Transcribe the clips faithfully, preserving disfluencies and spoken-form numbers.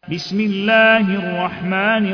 بسم الله الرحمن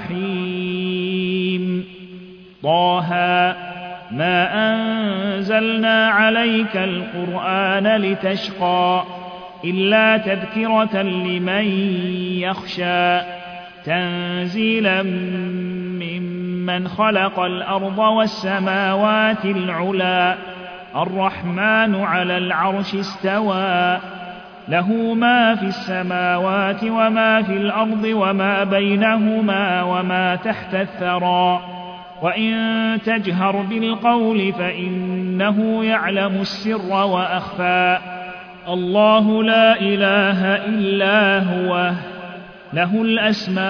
الرحيم طه ما أنزلنا عليك القرآن لتشقى إلا تذكرة لمن يخشى تنزيلا ممن خلق الأرض والسماوات العلى الرحمن على العرش استوى له ما في السماوات وما في الأرض وما بينهما وما تحت الثرى وإن تجهر بالقول فإنه يعلم السر وأخفى الله لا إله إلا هو له الأسماء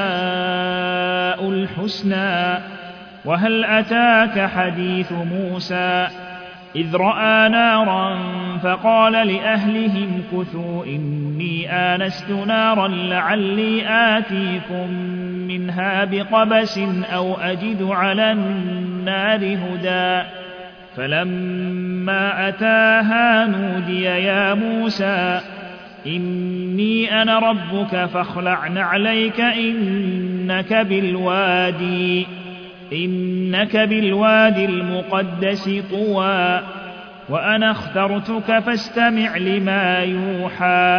الحسنى وهل أتاك حديث موسى إذ رأى نارا فقال لأهلهم كثوا إني آنست نارا لعلي آتيكم منها بقبس أو أجد على النار هدى فلما أتاها نودي يا موسى إني أنا ربك فاخلع نعليك إنك بالوادي إنك بالوادي المقدس طوى وأنا اخترتك فاستمع لما يوحى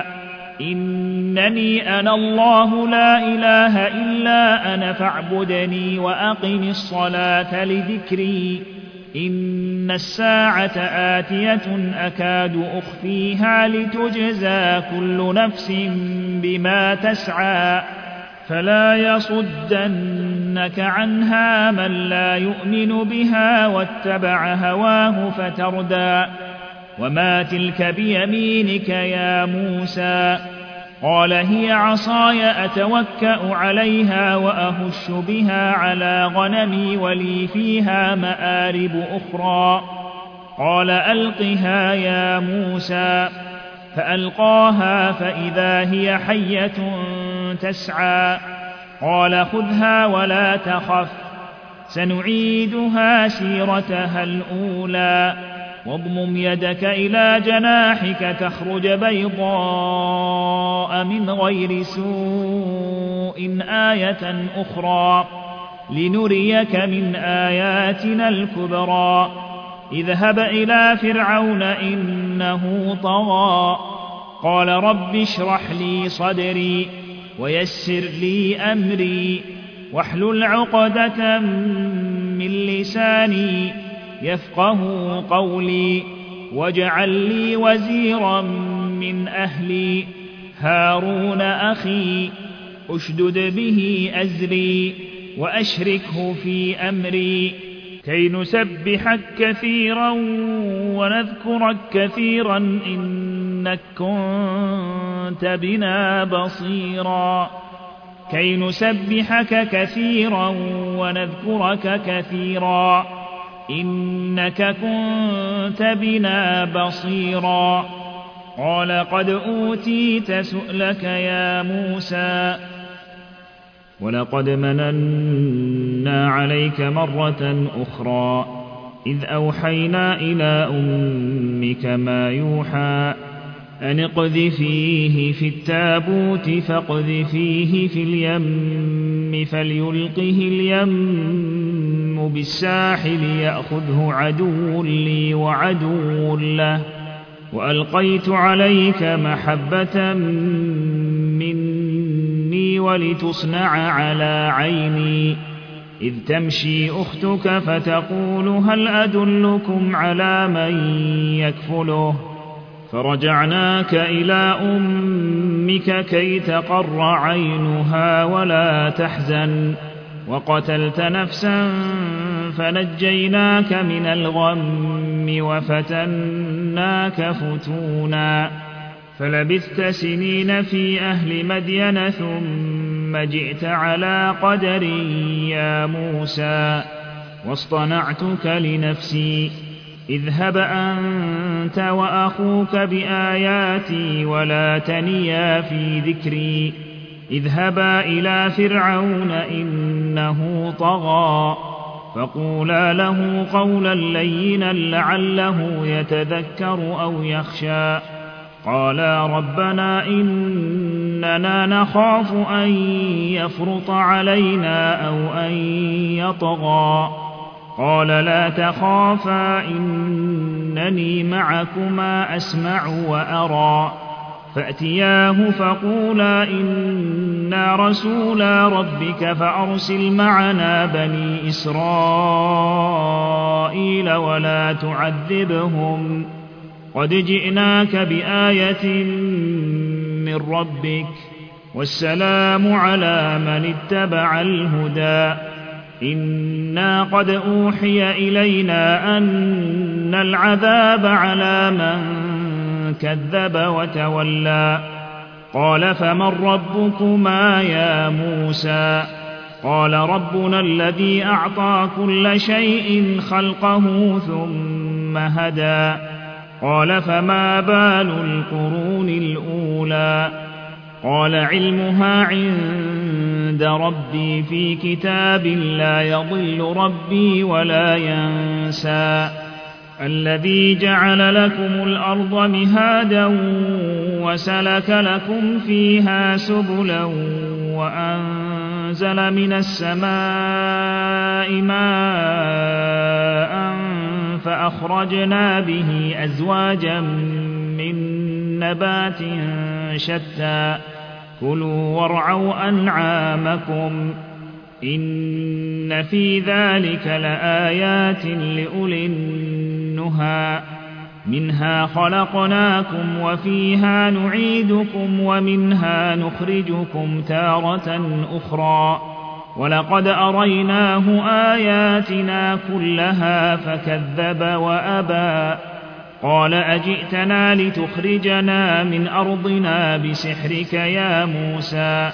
إنني أنا الله لا إله إلا أنا فاعبدني وأقم الصلاة لذكري إن الساعة آتية أكاد أخفيها لتجزى كل نفس بما تسعى فلا يصدنك عنها من لا يؤمن بها واتبع هواه فتردى وما تلك بيمينك يا موسى قال هي عصاي أتوكأ عليها وأهش بها على غنمي ولي فيها مآرب أخرى قال ألقها يا موسى فألقاها فإذا هي حية تسعى قال خذها ولا تخف سنعيدها سيرتها الأولى واضمم يدك إلى جناحك تخرج بيضاء من غير سوء آية أخرى لنريك من آياتنا الكبرى اذهب إلى فرعون إنه طغى قال رب اشرح لي صدري ويسر لي أمري واحلل عقدة من لساني يفقه قولي واجعل لي وزيرا من أهلي هارون أخي أشدد به أزري وأشركه في أمري كي نسبحك كثيرا ونذكرك كثيرا إنك كنت بنا بصيرا كي نسبحك كثيرا ونذكرك كثيرا إنك كنت بنا بصيرا قال قد أوتيت سؤلك يا موسى ولقد مننا عليك مرة أخرى إذ أوحينا إلى أمك ما يوحى أن اقذفيه في التابوت فاقذفيه في اليم فليلقه اليم بالساحل يأخذه عدو لي وعدو له وألقيت عليك محبة مني ولتصنع على عيني إذ تمشي أختك فتقول هل أدلكم على من يكفله فرجعناك إلى أمك كي تقر عينها ولا تحزن وقتلت نفسا فنجيناك من الغم وفتناك فتونا فلبثت سنين في أهل مدين ثم جئت على قدر يا موسى واصطنعتك لنفسي اذهب أنت وأخوك بآياتي ولا تنيا في ذكري اذهبا إلى فرعون إنه طغى فقولا له قولا لينا لعله يتذكر أو يخشى قالا ربنا إننا إننا نخاف أن يفرط علينا أو أن يطغى قال لا تخافا إنني معكما أسمع وأرى فأتياه فقولا إنا رسولا ربك فأرسل معنا بني إسرائيل ولا تعذبهم قد جئناك بآية من ربك والسلام على من اتبع الهدى إنا قد أوحي إلينا أن العذاب على من كذب وتولى قال فمن ربكما يا موسى قال ربنا الذي أعطى كل شيء خلقه ثم هدى قال فما بال القرون الأولى قال علمها عند ربي في كتاب لا يضل ربي ولا ينسى الذي جعل لكم الأرض مهادا وسلك لكم فيها سبلا وأنزل من السماء ماء فأخرجنا به أزواجا من نبات شتى كلوا وارعوا أنعامكم إن في ذلك لآيات لأولي النهى منها خلقناكم وفيها نعيدكم ومنها نخرجكم تارة أخرى ولقد أريناه آياتنا كلها فكذب وأبى قال أجئتنا لتخرجنا من أرضنا بسحرك يا موسى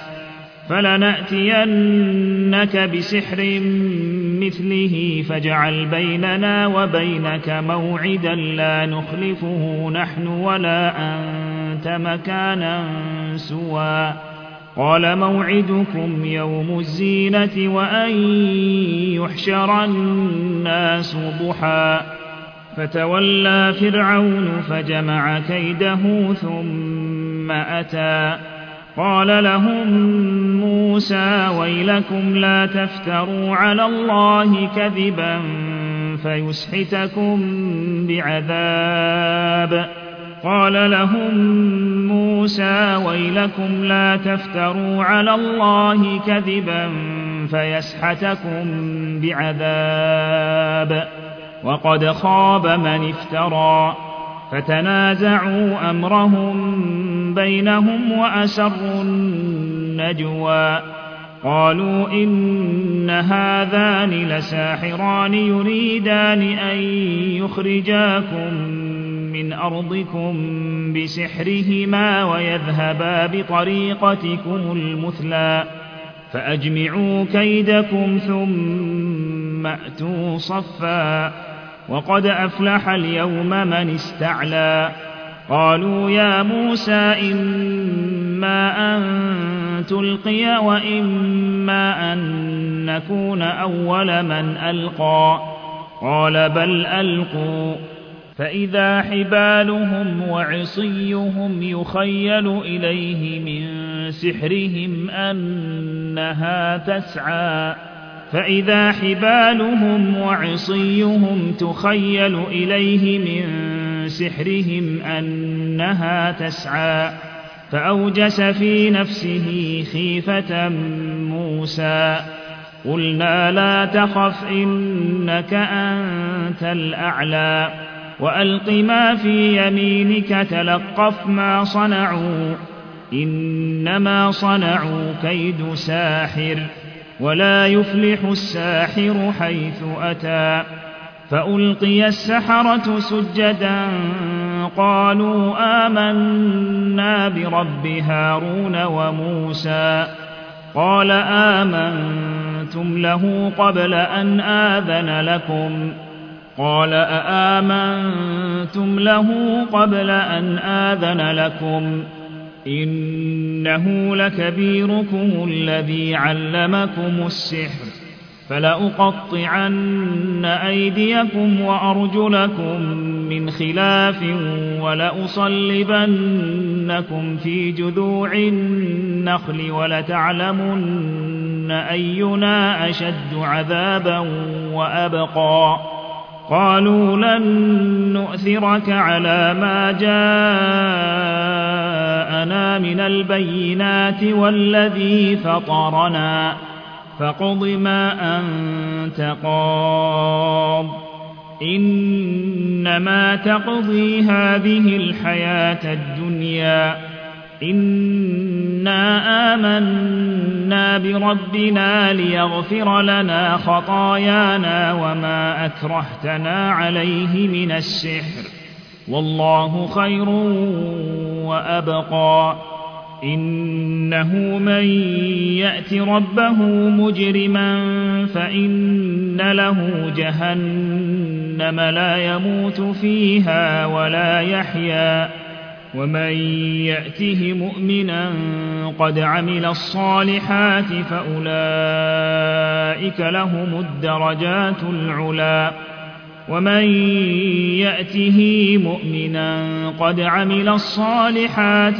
فلنأتينك بسحر مثله فاجعل بيننا وبينك موعدا لا نخلفه نحن ولا أنت مكانا سوى قال موعدكم يوم الزينة وأن يحشر الناس ضحى فتولى فرعون فجمع كيده ثم أتى قال لهم موسى ويلكم لا تفتروا على الله كذبا فيسحتكم بعذاب قال لهم موسى ويلكم لا تفتروا على الله كذبا فيسحتكم بعذاب وقد خاب من افترى فتنازعوا أمرهم بينهم وأسروا النجوى قالوا إن هذان لساحران يريدان أن يخرجاكم من أرضكم بسحرهما ويذهبا بطريقتكم المثلى فأجمعوا كيدكم ثم أتوا صفا وقد أفلح اليوم من استعلى قالوا يا موسى إما أن تلقي وإما أن نكون أول من ألقى قال بل ألقوا فإذا حبالهم وعصيهم يخيل إليه من سحرهم أنها تسعى فإذا حبالهم وعصيهم تخيل إليه من سحرهم أنها تسعى فأوجس في نفسه خيفة موسى قلنا لا تخف إنك أنت الأعلى وألق ما في يمينك تلقف ما صنعوا إنما صنعوا كيد ساحر ولا يفلح الساحر حيث أتى فألقي السحرة سجدا قالوا آمنا برب هارون وموسى قال آمنتم له قبل أن آذن لكم قال أآمنتم له قبل أن آذن لكم إنه لكبيركم الذي علمكم السحر فلأقطعن أيديكم وأرجلكم من خلاف ولأصلبنكم في جذوع النخل ولتعلمن أينا أشد عذابا وأبقى قالوا لن نؤثرك على ما جاءنا من البينات والذي فطرنا فاقض ما أنت قاض إنما تقضي هذه الحياة الدنيا إنا آمنا بربنا ليغفر لنا خطايانا وما أكرهتنا عليه من السحر والله خير وأبقى إنه من يأت ربه مجرما فإن له جهنم لا يموت فيها ولا يحيا ومن يأته مؤمنا قد عمل الصالحات فأولئك لهم الدرجات العلى ومن يأته مؤمنا قد عمل الصالحات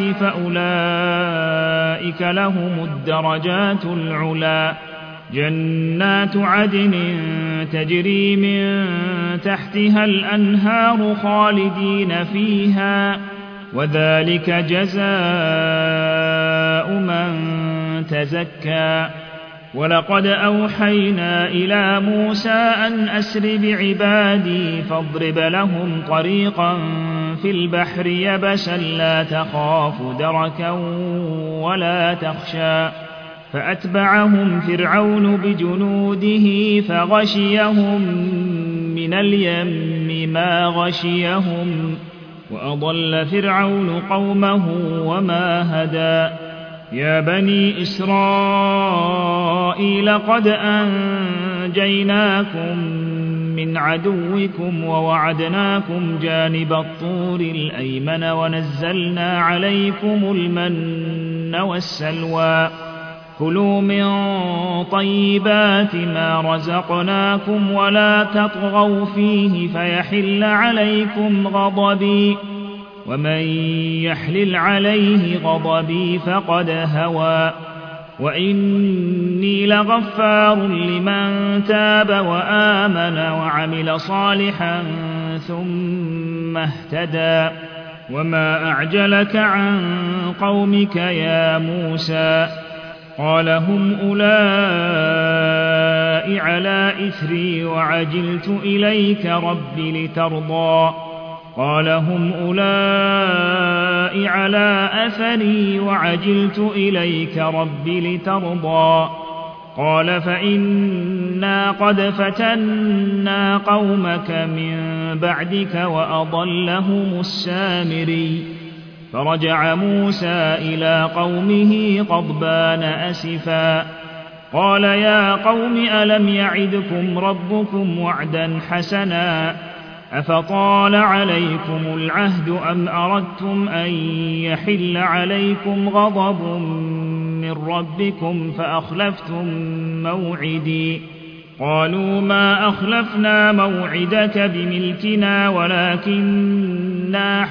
فأولئك لهم الدرجات العلى جنات عدن تجري من تحتها الأنهار خالدين فيها وذلك جزاء من تزكى ولقد أوحينا إلى موسى أن أسر بعبادي فاضرب لهم طريقا في البحر يبسا لا تخاف دركا ولا تخشى فأتبعهم فرعون بجنوده فغشيهم من اليم ما غشيهم وأضل فرعون قومه وما هدى يا بني إسرائيل قد أنجيناكم من عدوكم ووعدناكم جانب الطور الأيمن ونزلنا عليكم المن والسلوى كلوا من طيبات ما رزقناكم ولا تطغوا فيه فيحل عليكم غضبي ومن يحلل عليه غضبي فقد هوى وإني لغفار لمن تاب وآمن وعمل صالحا ثم اهتدى وما أعجلك عن قومك يا موسى قال هم أولئك على إثري وعجلت إليك رب لترضى قال هم أولئك على أثري وعجلت إليك رب لترضى قال فإنا قد فتنا قومك من بعدك وأضلهم السامري فرجع موسى إلى قومه غضبان أسفا قال يا قوم ألم يعدكم ربكم وعدا حسنا أفطال عليكم العهد أم أردتم أن يحل عليكم غضب من ربكم فأخلفتم موعدي قالوا ما أخلفنا موعدك بملكنا ولكننا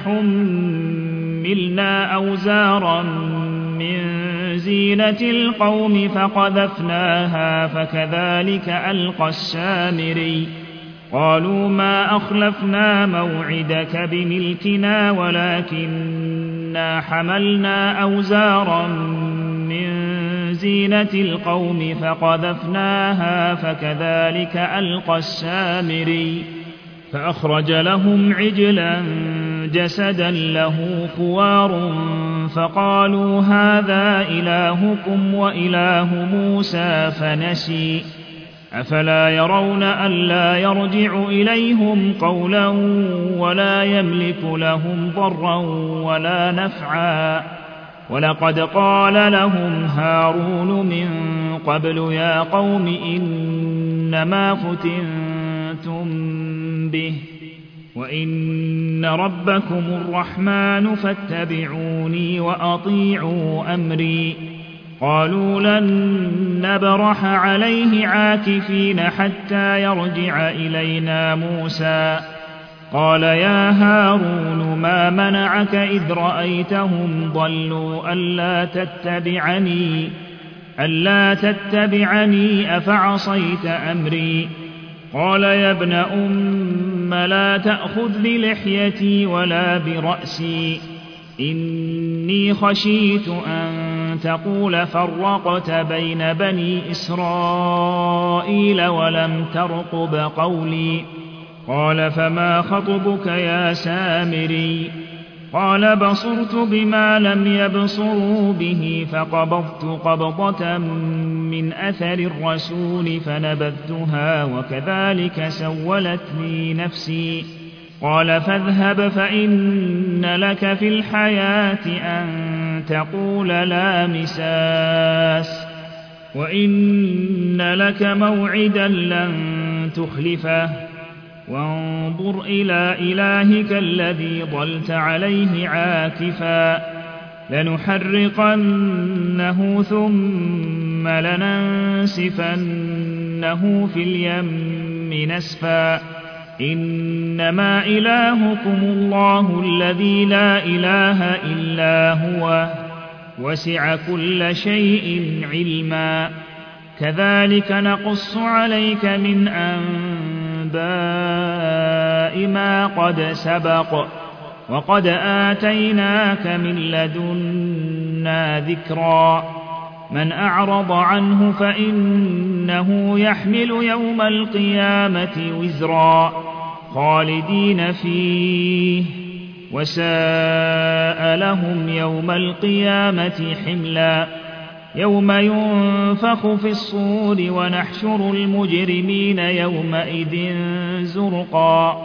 حملنا أوزارا من زينة القوم فقذفناها فكذلك ألقى السامري قالوا ما أخلفنا موعدك بملكنا ولكننا حملنا أوزارا من زينة القوم فقذفناها فكذلك ألقى السامري فأخرج لهم عجلا جسدا له خوار فقالوا هذا إلهكم وإله موسى فنسي أفلا يرون ألا يرجع إليهم قولا ولا يملك لهم ضرا ولا نفعا ولقد قال لهم هارون من قبل يا قوم إنما فتنتم به وإن ربكم الرحمن فاتبعوني وأطيعوا أمري قالوا لن نبرح عليه عاكفين حتى يرجع إلينا موسى قال يا هارون ما منعك إذ رأيتهم ضلوا ألا تتبعني ألا تتبعني أفعصيت أمري قال يا ابن أم لا تأخذ بلحيتي ولا برأسي إني خشيت أن تقول فرقت بين بني إسرائيل ولم ترقب قولي قال فما خطبك يا سامري قال بصرت بما لم يبصروا به فقبضت قبضة من أثر الرسول فنبذتها وكذلك سولت لي نفسي قال فاذهب فإن لك في الحياة أن تقول لا مساس وإن لك موعدا لن تخلفه وانظر إلى إلهك الذي ظلت عليه عاكفا لنحرقنه ثم لننسفنه في اليم نسفا إنما إلهكم الله الذي لا إله إلا هو وسع كل شيء علما كذلك نقص عليك من أنباء ما قد سبق وقد آتيناك من لدنا ذكرا من أعرض عنه فإنه يحمل يوم القيامة وزرا خالدين فيه وساء لهم يوم القيامة حملا يوم ينفخ في الصور ونحشر المجرمين يومئذ زرقا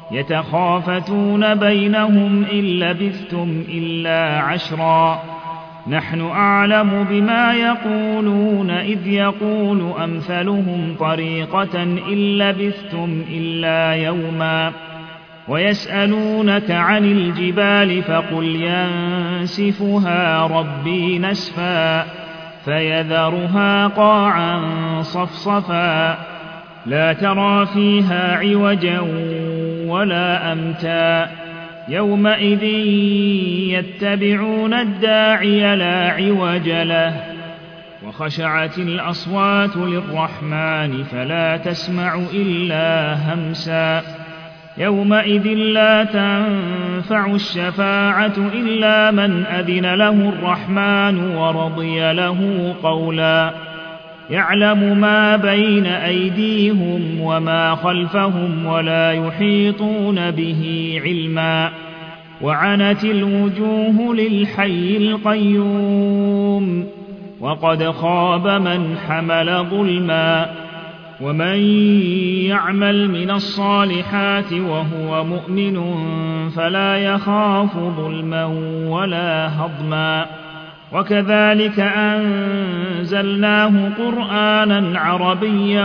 يتخافتون بينهم إن لبثتم إلا عشرا نحن أعلم بما يقولون إذ يقول أمثلهم طريقة إن لبثتم إلا يوما ويسألونك عن الجبال فقل ينسفها ربي نسفا فيذرها قاعا صفصفا لا ترى فيها عوجا ولا أمتا يومئذ يتبعون الداعي لا عوج له وخشعت الأصوات للرحمن فلا تسمع إلا همسا يومئذ لا تنفع الشفاعة إلا من أذن له الرحمن ورضي له قولا يعلم ما بين أيديهم وما خلفهم ولا يحيطون به علما وعنت الوجوه للحي القيوم وقد خاب من حمل ظلما ومن يعمل من الصالحات وهو مؤمن فلا يخاف ظلما ولا هضما وكذلك أنزلناه قرآنا عربيا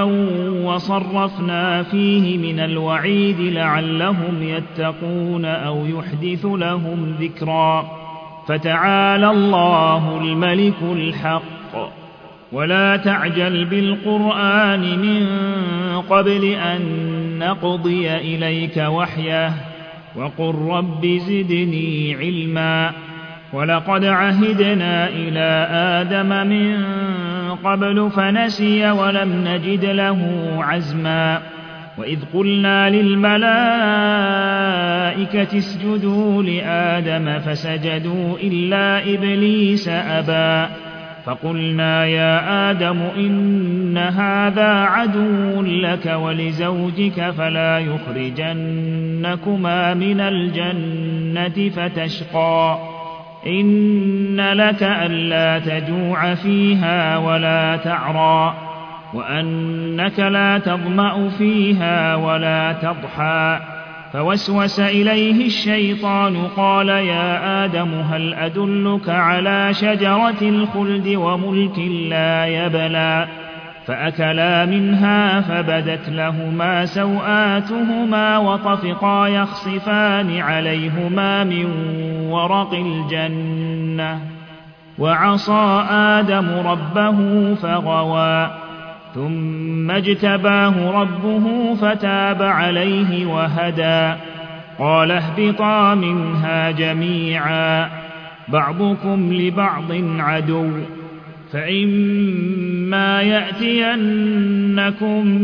وصرفنا فيه من الوعيد لعلهم يتقون أو يحدث لهم ذكرا فتعالى الله الملك الحق ولا تعجل بالقرآن من قبل أن نقضي إليك وحيه وقل رب زدني علما ولقد عهدنا إلى آدم من قبل فنسي ولم نجد له عزما وإذ قلنا للملائكة اسجدوا لآدم فسجدوا إلا إبليس أبى فقلنا يا آدم إن هذا عدو لك ولزوجك فلا يخرجنكما من الجنة فتشقى إن لك ألا تجوع فيها ولا تعرى وأنك لا تظمأ فيها ولا تضحى فوسوس إليه الشيطان قال يا آدم هل أدلك على شجرة الخلد وملك لا يبلى فأكلا منها فبدت لهما سوآتهما وطفقا يخصفان عليهما من ورق الجنة وعصى آدم ربه فغوى ثم اجتباه ربه فتاب عليه وهدى قال اهبطا منها جميعا بعضكم لبعض عدو فإما يأتينكم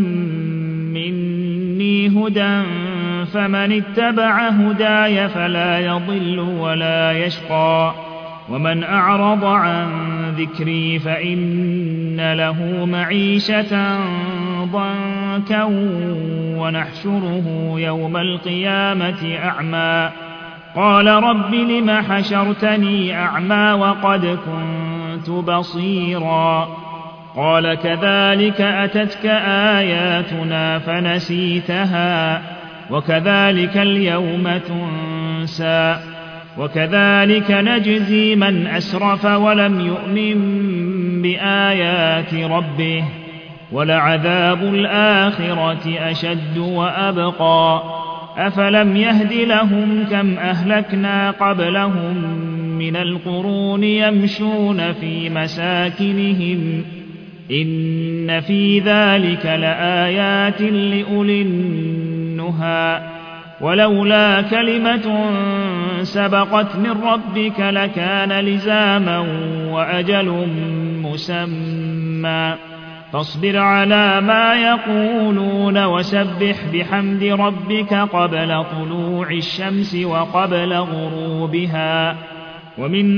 مني هدى فمن اتبع هداي فلا يضل ولا يشقى ومن أعرض عن ذكري فإن له معيشة ضنكا ونحشره يوم القيامة أعمى قال رب لم حشرتني أعمى وقد كنت بصيرا قال كذلك أتتك آياتنا فنسيتها وكذلك اليوم تنسى وكذلك نجزي من أسرف ولم يؤمن بآيات ربه ولعذاب الآخرة أشد وأبقى أفلم يهد لهم كم أهلكنا قبلهم من القرون يمشون في مساكنهم إن في ذلك لآيات لأولي النهى ولولا كلمة سبقت من ربك لكان لزاما وأجل مسمى فاصبر على ما يقولون وسبح بحمد ربك قبل طلوع الشمس وقبل غروبها ومن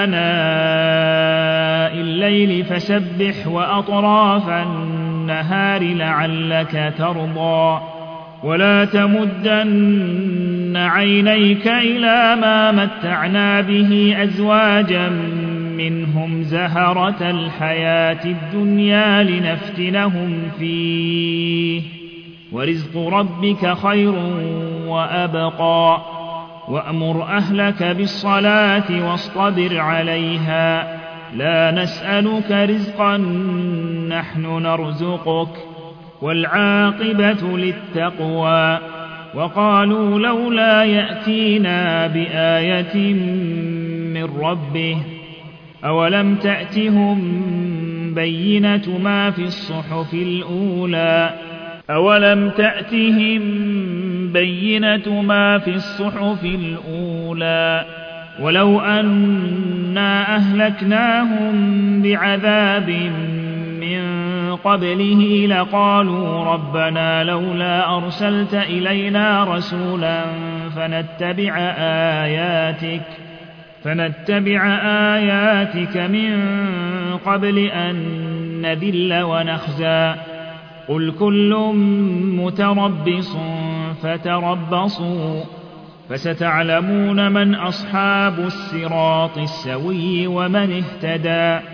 آناء الليل فسبح وأطراف النهار لعلك ترضى ولا تمدن عينيك إلى ما متعنا به أزواجا منهم زهرة الحياة الدنيا لنفتنهم فيه ورزق ربك خير وأبقى وأمر أهلك بالصلاة واصطبر عليها لا نسألك رزقا نحن نرزقك والعاقبة للتقوى وقالوا لولا يأتينا بآية من ربه أولم تأتهم بينة ما في الصحف الأولى أولم تأتهم بينة ما في الصحف الأولى ولو أنا أهلكناهم بعذاب من قبله لقالوا ربنا لولا أرسلت إلينا رسولا فنتبع آياتك فنتبع آياتك من قبل أن نذل ونخزى قل كل متربص فتربصوا فستعلمون من أصحاب الصراط السوي ومن اهتدى